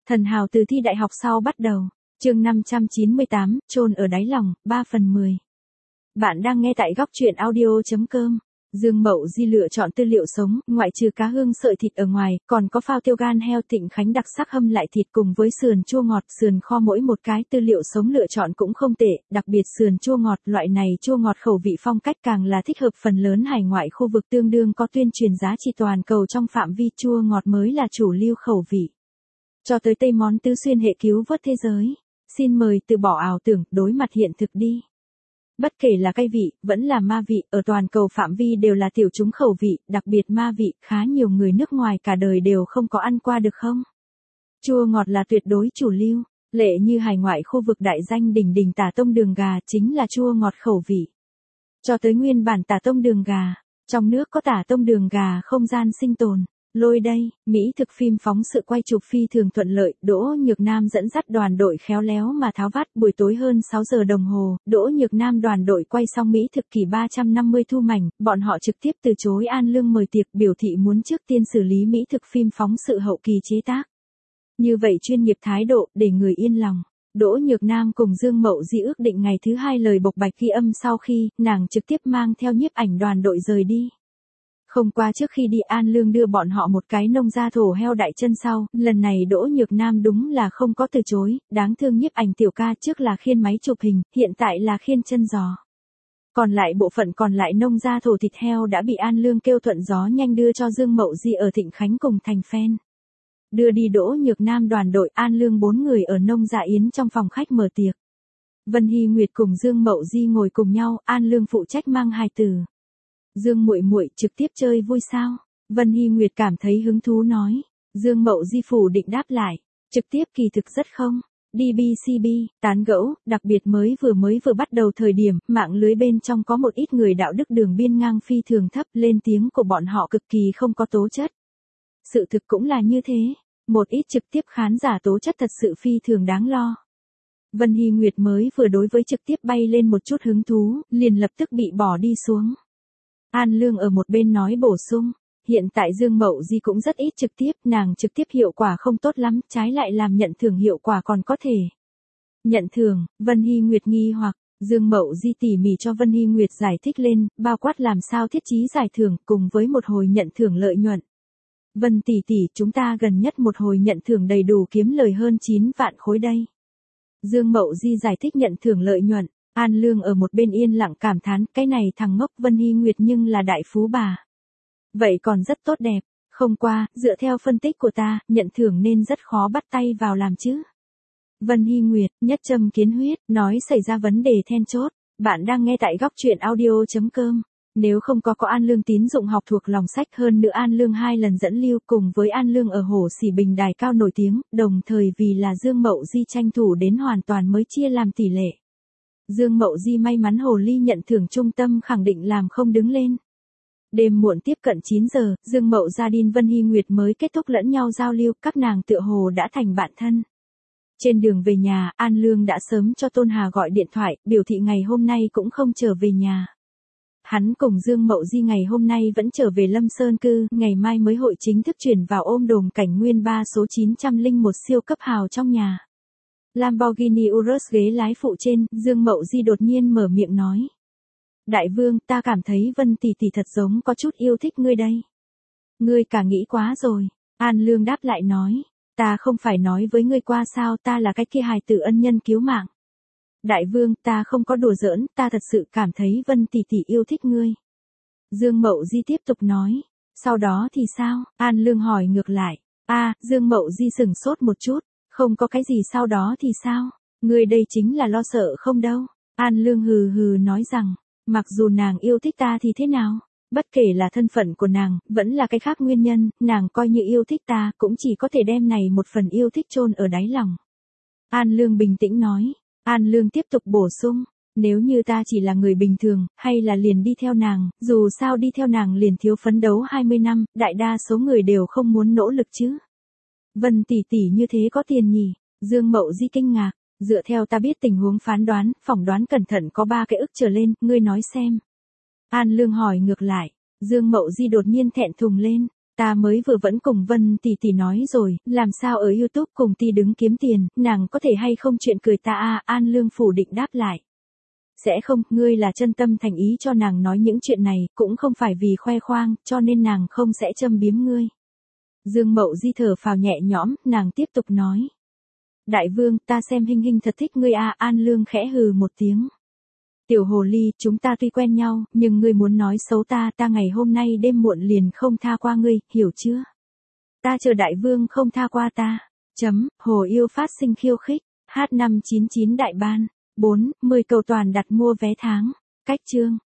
Thần hào từ thi đại học sau bắt đầu. Chương 598, chôn ở đáy lòng, 3/10. Bạn đang nghe tại góc truyện audio.com. Dương Mậu Di lựa chọn tư liệu sống, ngoại trừ cá hương sợi thịt ở ngoài, còn có phao tiêu gan heo Thịnh Khánh đặc sắc hâm lại thịt cùng với sườn chua ngọt, sườn kho mỗi một cái tư liệu sống lựa chọn cũng không tệ, đặc biệt sườn chua ngọt, loại này chua ngọt khẩu vị phong cách càng là thích hợp phần lớn hải ngoại khu vực tương đương có tuyên truyền giá trị toàn cầu trong phạm vi chua ngọt mới là chủ lưu khẩu vị. Cho tới tây món tứ xuyên hệ cứu vớt thế giới. Xin mời từ bỏ ảo tưởng, đối mặt hiện thực đi. Bất kể là cay vị, vẫn là ma vị, ở toàn cầu phạm vi đều là tiểu chúng khẩu vị, đặc biệt ma vị, khá nhiều người nước ngoài cả đời đều không có ăn qua được không? Chua ngọt là tuyệt đối chủ lưu, lệ như hải ngoại khu vực đại danh đỉnh đỉnh tả tông đường gà chính là chua ngọt khẩu vị. Cho tới nguyên bản tả tông đường gà, trong nước có tả tông đường gà không gian sinh tồn. Lôi đây, Mỹ thực phim phóng sự quay chụp phi thường thuận lợi, Đỗ Nhược Nam dẫn dắt đoàn đội khéo léo mà tháo vát, buổi tối hơn 6 giờ đồng hồ, Đỗ Nhược Nam đoàn đội quay xong Mỹ thực kỳ 350 thu mảnh, bọn họ trực tiếp từ chối An Lương mời tiệc, biểu thị muốn trước tiên xử lý Mỹ thực phim phóng sự hậu kỳ chế tác. Như vậy chuyên nghiệp thái độ, để người yên lòng. Đỗ Nhược Nam cùng Dương Mậu Di ước định ngày thứ 2 lời bộc bạch ghi âm sau khi, nàng trực tiếp mang theo nhiếp ảnh đoàn đội rời đi. Không qua trước khi đi An Lương đưa bọn họ một cái nông gia thổ heo đại chân sau, lần này Đỗ Nhược Nam đúng là không có từ chối, đáng thương nhiếp ảnh tiểu ca trước là khiên máy chụp hình, hiện tại là khiên chân giò. Còn lại bộ phận còn lại nông gia thổ thịt heo đã bị An Lương kêu thuận gió nhanh đưa cho Dương Mậu Di ở Thịnh Khánh cùng thành fan. Đưa đi Đỗ Nhược Nam đoàn đội An Lương 4 người ở nông dạ yến trong phòng khách mở tiệc. Vân Hy Nguyệt cùng Dương Mậu Di ngồi cùng nhau, An Lương phụ trách mang hài tử. Dương muội muội trực tiếp chơi vui sao? Vân Hy Nguyệt cảm thấy hứng thú nói. Dương Mậu Di phủ định đáp lại. Trực tiếp kỳ thực rất không. DBCB, tán gẫu, đặc biệt mới vừa bắt đầu thời điểm, mạng lưới bên trong có một ít người đạo đức đường biên ngang phi thường thấp, lên tiếng của bọn họ cực kỳ không có tố chất. Sự thực cũng là như thế. Một ít trực tiếp khán giả tố chất thật sự phi thường đáng lo. Vân Hy Nguyệt mới vừa đối với trực tiếp bay lên một chút hứng thú, liền lập tức bị bỏ đi xuống. An Lương ở một bên nói bổ sung, hiện tại Dương Mậu Di cũng rất ít trực tiếp, nàng trực tiếp hiệu quả không tốt lắm, trái lại làm nhận thưởng hiệu quả còn có thể. Nhận thưởng, Vân Hy Nguyệt nghi hoặc, Dương Mậu Di tỉ mỉ cho Vân Hy Nguyệt giải thích lên, bao quát làm sao thiết trí giải thưởng cùng với một hồi nhận thưởng lợi nhuận. Vân tỷ tỷ, chúng ta gần nhất một hồi nhận thưởng đầy đủ kiếm lời hơn 9 vạn khối đây. Dương Mậu Di giải thích nhận thưởng lợi nhuận. An Lương ở một bên yên lặng cảm thán, cái này thằng ngốc Vân Hy Nguyệt nhưng là đại phú bà. Vậy còn rất tốt đẹp, không qua, dựa theo phân tích của ta, nhận thưởng nên rất khó bắt tay vào làm chứ. Vân Hy Nguyệt, nhất châm kiến huyết, nói xảy ra vấn đề then chốt, bạn đang nghe tại góc truyện audio.com. Nếu không có An Lương tín dụng học thuộc lòng sách hơn nữa An Lương 2 lần dẫn lưu cùng với An Lương ở Hồ Sỉ Bình đài cao nổi tiếng, đồng thời vì là Dương Mậu Di tranh thủ đến hoàn toàn mới chia làm tỷ lệ. Dương Mậu Di may mắn hồ ly nhận thưởng trung tâm khẳng định làm không đứng lên. Đêm muộn tiếp cận 9 giờ, Dương Mậu Gia Đin Vân Hy Nguyệt mới kết thúc lẫn nhau giao lưu, các nàng tựa hồ đã thành bạn thân. Trên đường về nhà, An Lương đã sớm cho Tôn Hà gọi điện thoại, biểu thị ngày hôm nay cũng không trở về nhà. Hắn cùng Dương Mậu Di ngày hôm nay vẫn trở về Lâm Sơn cư, ngày mai mới hội chính thức chuyển vào ôm đồm cảnh nguyên 3 số 901 siêu cấp hào trong nhà. Lamborghini Urus ghế lái phụ trên, Dương Mậu Di đột nhiên mở miệng nói. Đại vương, ta cảm thấy Vân tỷ tỷ thật giống có chút yêu thích ngươi đây. Ngươi cả nghĩ quá rồi. An Lương đáp lại nói. Ta không phải nói với ngươi qua sao, ta là cái kia hài tử ân nhân cứu mạng. Đại vương, ta không có đùa giỡn, ta thật sự cảm thấy Vân tỷ tỷ yêu thích ngươi. Dương Mậu Di tiếp tục nói. Sau đó thì sao? An Lương hỏi ngược lại. Dương Mậu Di sửng sốt một chút. Không có cái gì sau đó thì sao? Ngươi đây chính là lo sợ không đâu. An Lương hừ hừ nói rằng, mặc dù nàng yêu thích ta thì thế nào? Bất kể là thân phận của nàng, vẫn là cái khác nguyên nhân, nàng coi như yêu thích ta, cũng chỉ có thể đem này một phần yêu thích chôn ở đáy lòng. An Lương bình tĩnh nói. An Lương tiếp tục bổ sung, nếu như ta chỉ là người bình thường, hay là liền đi theo nàng, dù sao đi theo nàng liền thiếu phấn đấu 20 năm, đại đa số người đều không muốn nỗ lực chứ. Vân tỷ tỷ như thế có tiền nhỉ? Dương Mậu Di kinh ngạc, dựa theo ta biết tình huống phán đoán, phỏng đoán cẩn thận có 3 cái ức trở lên, ngươi nói xem. An Lương hỏi ngược lại, Dương Mậu Di đột nhiên thẹn thùng lên, Ta mới vừa vẫn cùng Vân tỷ tỷ nói rồi, làm sao ở YouTube cùng ti đứng kiếm tiền, nàng có thể hay không chuyện cười ta à, An Lương phủ định đáp lại. Sẽ không, ngươi là chân tâm thành ý cho nàng nói những chuyện này, cũng không phải vì khoe khoang, cho nên nàng không sẽ châm biếm ngươi. Dương Mậu Di thở phào nhẹ nhõm, nàng tiếp tục nói. Đại vương, ta xem Hinh Hinh thật thích ngươi à, An Lương khẽ hừ một tiếng. Tiểu hồ ly, chúng ta tuy quen nhau, nhưng ngươi muốn nói xấu ta, ta ngày hôm nay đêm muộn liền không tha qua ngươi, hiểu chưa? Ta chờ đại vương không tha qua ta. Hồ yêu phát sinh khiêu khích, H599 đại ban, 4, 10 cầu toàn đặt mua vé tháng, cách chương.